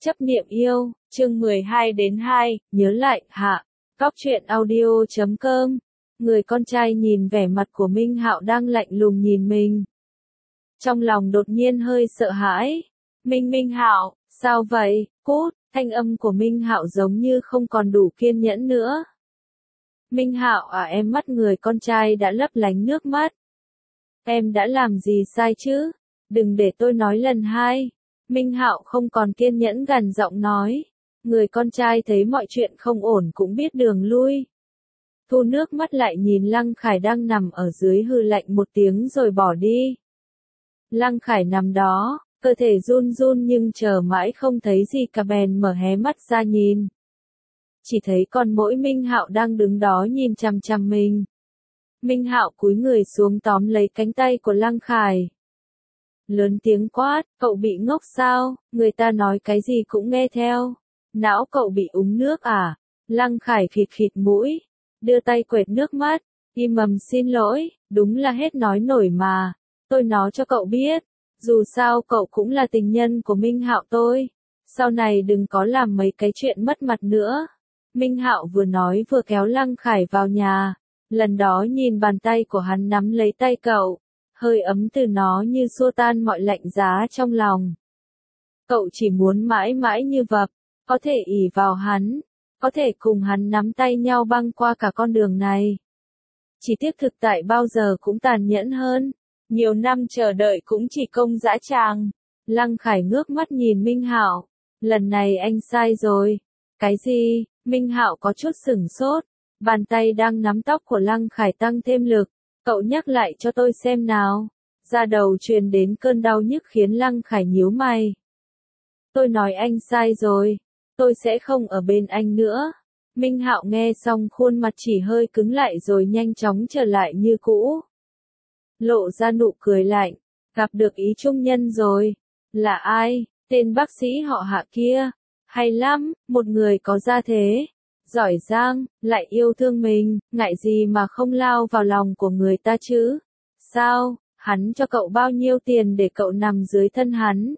Chấp niệm yêu, chương 12-2, nhớ lại, hạ. Góc truyện audio.com. Người con trai nhìn vẻ mặt của Minh Hạo đang lạnh lùng nhìn mình. Trong lòng đột nhiên hơi sợ hãi. Minh Hạo, sao vậy? Cút, thanh âm của Minh Hạo giống như không còn đủ kiên nhẫn nữa. Minh Hạo à, em mắt người con trai đã lấp lánh nước mắt. Em đã làm gì sai chứ? Đừng để tôi nói lần hai. Minh Hạo không còn kiên nhẫn gằn giọng nói. Người con trai thấy mọi chuyện không ổn cũng biết đường lui. Thu nước mắt lại nhìn Lăng Khải đang nằm ở dưới, hừ lạnh một tiếng rồi bỏ đi. Lăng Khải nằm đó, cơ thể run run nhưng chờ mãi không thấy gì cả bèn mở hé mắt ra nhìn. Chỉ thấy còn mỗi Minh Hạo đang đứng đó nhìn chằm chằm mình. Minh Hạo cúi người xuống tóm lấy cánh tay của Lăng Khải. Lớn tiếng quát, cậu bị ngốc sao, người ta nói cái gì cũng nghe theo. Não cậu bị uống nước à? Lăng Khải khịt khịt mũi, đưa tay quệt nước mắt, im mầm xin lỗi, đúng là hết nói nổi mà. Tôi nói cho cậu biết, dù sao cậu cũng là tình nhân của Minh Hạo tôi. Sau này đừng có làm mấy cái chuyện mất mặt nữa. Minh Hạo vừa nói vừa kéo Lăng Khải vào nhà. Lần đó nhìn bàn tay của hắn nắm lấy tay cậu. Hơi ấm từ nó như xua tan mọi lạnh giá trong lòng. Cậu chỉ muốn mãi mãi như vập, có thể ỷ vào hắn, có thể cùng hắn nắm tay nhau băng qua cả con đường này. Chỉ tiếc thực tại bao giờ cũng tàn nhẫn hơn, nhiều năm chờ đợi cũng chỉ công dã tràng. Lăng Khải ngước mắt nhìn Minh Hạo, lần này anh sai rồi. Cái gì? Minh Hạo có chút sửng sốt, bàn tay đang nắm tóc của Lăng Khải tăng thêm lực. Cậu nhắc lại cho tôi xem nào. Da đầu truyền đến cơn đau nhức khiến Lăng Khải nhíu mày. Tôi nói anh sai rồi. Tôi sẽ không ở bên anh nữa. Minh Hạo nghe xong khuôn mặt chỉ hơi cứng lại rồi nhanh chóng trở lại như cũ. Lộ ra nụ cười lạnh. Gặp được ý trung nhân rồi. Là ai? Tên bác sĩ họ Hạ kia. Hay lắm, một người có gia thế. Giỏi giang, lại yêu thương mình, ngại gì mà không lao vào lòng của người ta chứ? Sao, hắn cho cậu bao nhiêu tiền để cậu nằm dưới thân hắn?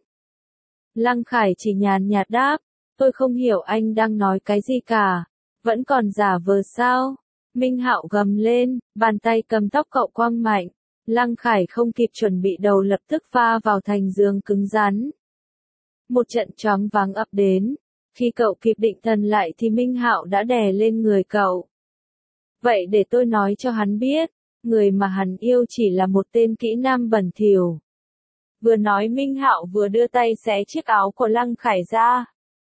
Lăng Khải chỉ nhàn nhạt đáp, tôi không hiểu anh đang nói cái gì cả, vẫn còn giả vờ sao? Minh Hạo gầm lên, bàn tay cầm tóc cậu quăng mạnh, Lăng Khải không kịp chuẩn bị đầu lập tức va vào thành giường cứng rắn. Một trận choáng váng ập đến. Khi cậu kịp định thần lại thì Minh Hạo đã đè lên người cậu. Vậy để tôi nói cho hắn biết, người mà hắn yêu chỉ là một tên kỹ nam bẩn thỉu. Vừa nói Minh Hạo vừa đưa tay xé chiếc áo của Lăng Khải ra.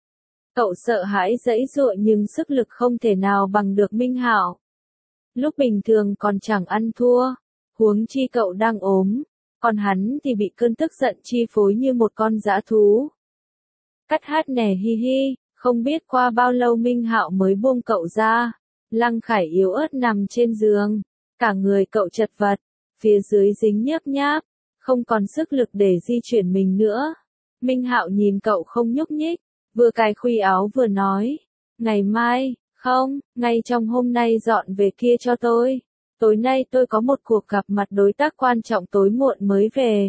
Cậu sợ hãi giãy giụa nhưng sức lực không thể nào bằng được Minh Hạo. Lúc bình thường còn chẳng ăn thua, huống chi cậu đang ốm, còn hắn thì bị cơn tức giận chi phối như một con dã thú. Cắt hát nè hi hi, không biết qua bao lâu Minh Hạo mới buông cậu ra. Lăng Khải yếu ớt nằm trên giường, cả người cậu chật vật, phía dưới dính nhớp nháp, không còn sức lực để di chuyển mình nữa. Minh Hạo nhìn cậu không nhúc nhích, vừa cài khuy áo vừa nói, ngày mai, không, ngay trong hôm nay dọn về kia cho tôi. Tối nay tôi có một cuộc gặp mặt đối tác quan trọng tối muộn mới về.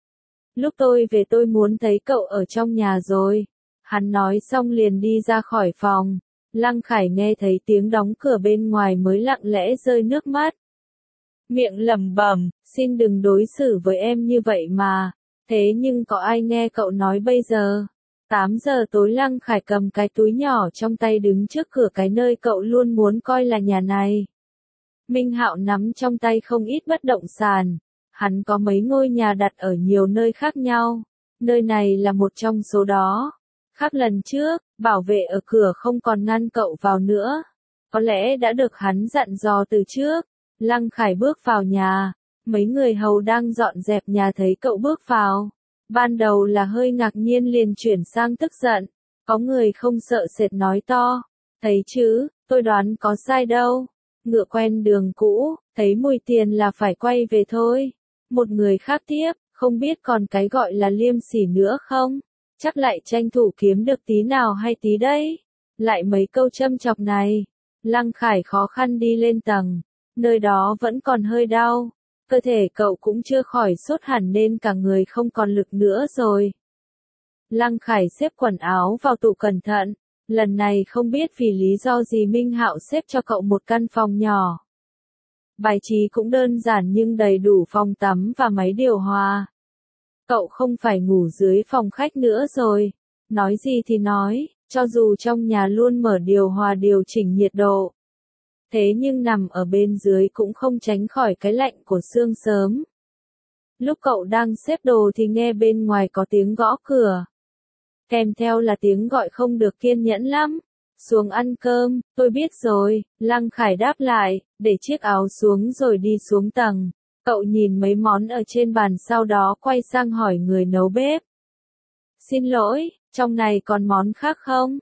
Lúc tôi về tôi muốn thấy cậu ở trong nhà rồi. Hắn nói xong liền đi ra khỏi phòng. Lăng Khải nghe thấy tiếng đóng cửa bên ngoài mới lặng lẽ rơi nước mắt. Miệng lẩm bẩm, xin đừng đối xử với em như vậy mà. Thế nhưng có ai nghe cậu nói bây giờ? 8 giờ tối Lăng Khải cầm cái túi nhỏ trong tay đứng trước cửa cái nơi cậu luôn muốn coi là nhà này. Minh Hạo nắm trong tay không ít bất động sản. Hắn có mấy ngôi nhà đặt ở nhiều nơi khác nhau. Nơi này là một trong số đó. Khác lần trước, bảo vệ ở cửa không còn ngăn cậu vào nữa. Có lẽ đã được hắn dặn dò từ trước. Lăng Khải bước vào nhà. Mấy người hầu đang dọn dẹp nhà thấy cậu bước vào. Ban đầu là hơi ngạc nhiên liền chuyển sang tức giận. Có người không sợ sệt nói to. Thấy chứ, tôi đoán có sai đâu. Ngựa quen đường cũ, thấy mùi tiền là phải quay về thôi. Một người khác tiếp, không biết còn cái gọi là liêm sỉ nữa không? Chắc lại tranh thủ kiếm được tí nào hay tí đấy. Lại mấy câu châm chọc này. Lăng Khải khó khăn đi lên tầng. Nơi đó vẫn còn hơi đau. Cơ thể cậu cũng chưa khỏi sốt hẳn nên cả người không còn lực nữa rồi. Lăng Khải xếp quần áo vào tủ cẩn thận. Lần này không biết vì lý do gì Minh Hạo xếp cho cậu một căn phòng nhỏ. Bài trí cũng đơn giản nhưng đầy đủ phòng tắm và máy điều hòa. Cậu không phải ngủ dưới phòng khách nữa rồi. Nói gì thì nói, cho dù trong nhà luôn mở điều hòa điều chỉnh nhiệt độ. Thế nhưng nằm ở bên dưới cũng không tránh khỏi cái lạnh của sương sớm. Lúc cậu đang xếp đồ thì nghe bên ngoài có tiếng gõ cửa. Kèm theo là tiếng gọi không được kiên nhẫn lắm. Xuống ăn cơm, tôi biết rồi, Lăng Khải đáp lại, để chiếc áo xuống rồi đi xuống tầng. Cậu nhìn mấy món ở trên bàn sau đó quay sang hỏi người nấu bếp. Xin lỗi, trong này còn món khác không?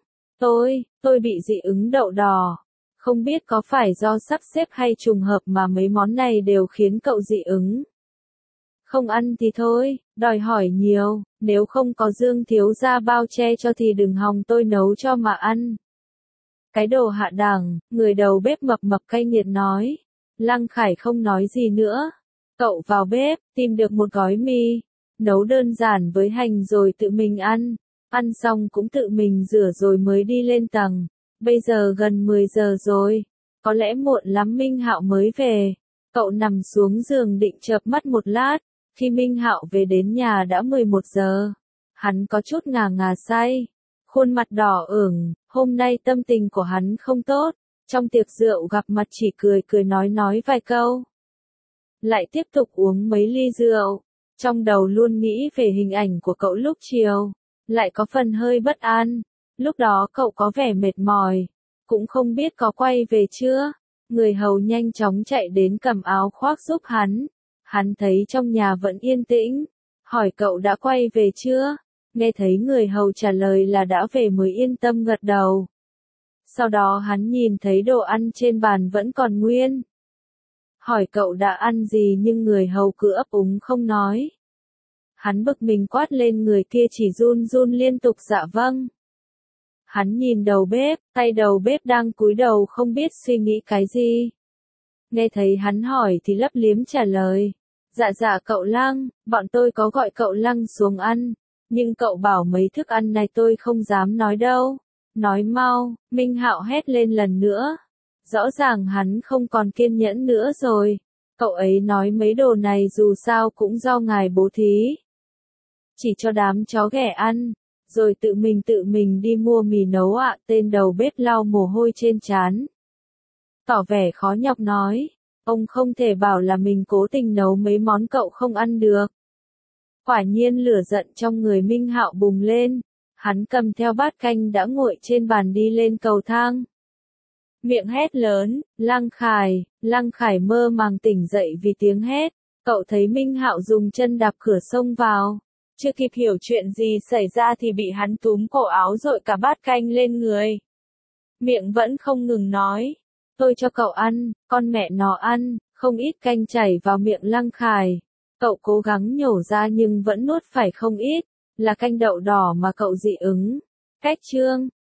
Tôi bị dị ứng đậu đỏ. Không biết có phải do sắp xếp hay trùng hợp mà mấy món này đều khiến cậu dị ứng. Không ăn thì thôi, đòi hỏi nhiều, nếu không có Dương thiếu gia bao che cho thì đừng hòng tôi nấu cho mà ăn. Cái đồ hạ đẳng, người đầu bếp mập mập cay nghiệt nói. Lăng Khải không nói gì nữa. Cậu vào bếp, tìm được một gói mì, nấu đơn giản với hành rồi tự mình ăn. Ăn xong cũng tự mình rửa rồi mới đi lên tầng. Bây giờ gần 10 giờ rồi, có lẽ muộn lắm Minh Hạo mới về. Cậu nằm xuống giường định chợp mắt một lát, khi Minh Hạo về đến nhà đã 11 giờ. Hắn có chút ngà ngà say, khuôn mặt đỏ ửng, hôm nay tâm tình của hắn không tốt, trong tiệc rượu gặp mặt chỉ cười cười nói vài câu. Lại tiếp tục uống mấy ly rượu, trong đầu luôn nghĩ về hình ảnh của cậu lúc chiều, lại có phần hơi bất an. Lúc đó cậu có vẻ mệt mỏi, cũng không biết có quay về chưa. Người hầu nhanh chóng chạy đến cầm áo khoác giúp hắn. Hắn thấy trong nhà vẫn yên tĩnh, hỏi cậu đã quay về chưa? Nghe thấy người hầu trả lời là đã về mới yên tâm gật đầu. Sau đó hắn nhìn thấy đồ ăn trên bàn vẫn còn nguyên. Hỏi cậu đã ăn gì nhưng người hầu cứ ấp úng không nói. Hắn bực mình quát lên người kia chỉ run run liên tục dạ vâng. Hắn nhìn đầu bếp, tay đầu bếp đang cúi đầu không biết suy nghĩ cái gì. Nghe thấy hắn hỏi thì lấp liếm trả lời. Dạ cậu Lăng, bọn tôi có gọi cậu Lăng xuống ăn, nhưng cậu bảo mấy thức ăn này tôi không dám nói đâu. Nói mau, Minh Hạo hét lên lần nữa. Rõ ràng hắn không còn kiên nhẫn nữa rồi. Cậu ấy nói mấy đồ này dù sao cũng do ngài bố thí. Chỉ cho đám chó ghẻ ăn, rồi tự mình đi mua mì nấu ạ. Tên đầu bếp lau mồ hôi trên trán. Tỏ vẻ khó nhọc nói. Ông không thể bảo là mình cố tình nấu mấy món cậu không ăn được. Quả nhiên lửa giận trong người Minh Hạo bùng lên. Hắn cầm theo bát canh đã nguội trên bàn đi lên cầu thang. Miệng hét lớn, Lăng Khải mơ màng tỉnh dậy vì tiếng hét. Cậu thấy Minh Hạo dùng chân đạp cửa xông vào. Chưa kịp hiểu chuyện gì xảy ra thì bị hắn túm cổ áo dội cả bát canh lên người. Miệng vẫn không ngừng nói. Tôi cho cậu ăn, con mẹ nó ăn, không ít canh chảy vào miệng Lăng Khải. Cậu cố gắng nhổ ra nhưng vẫn nuốt phải không ít, là canh đậu đỏ mà cậu dị ứng. Cách chương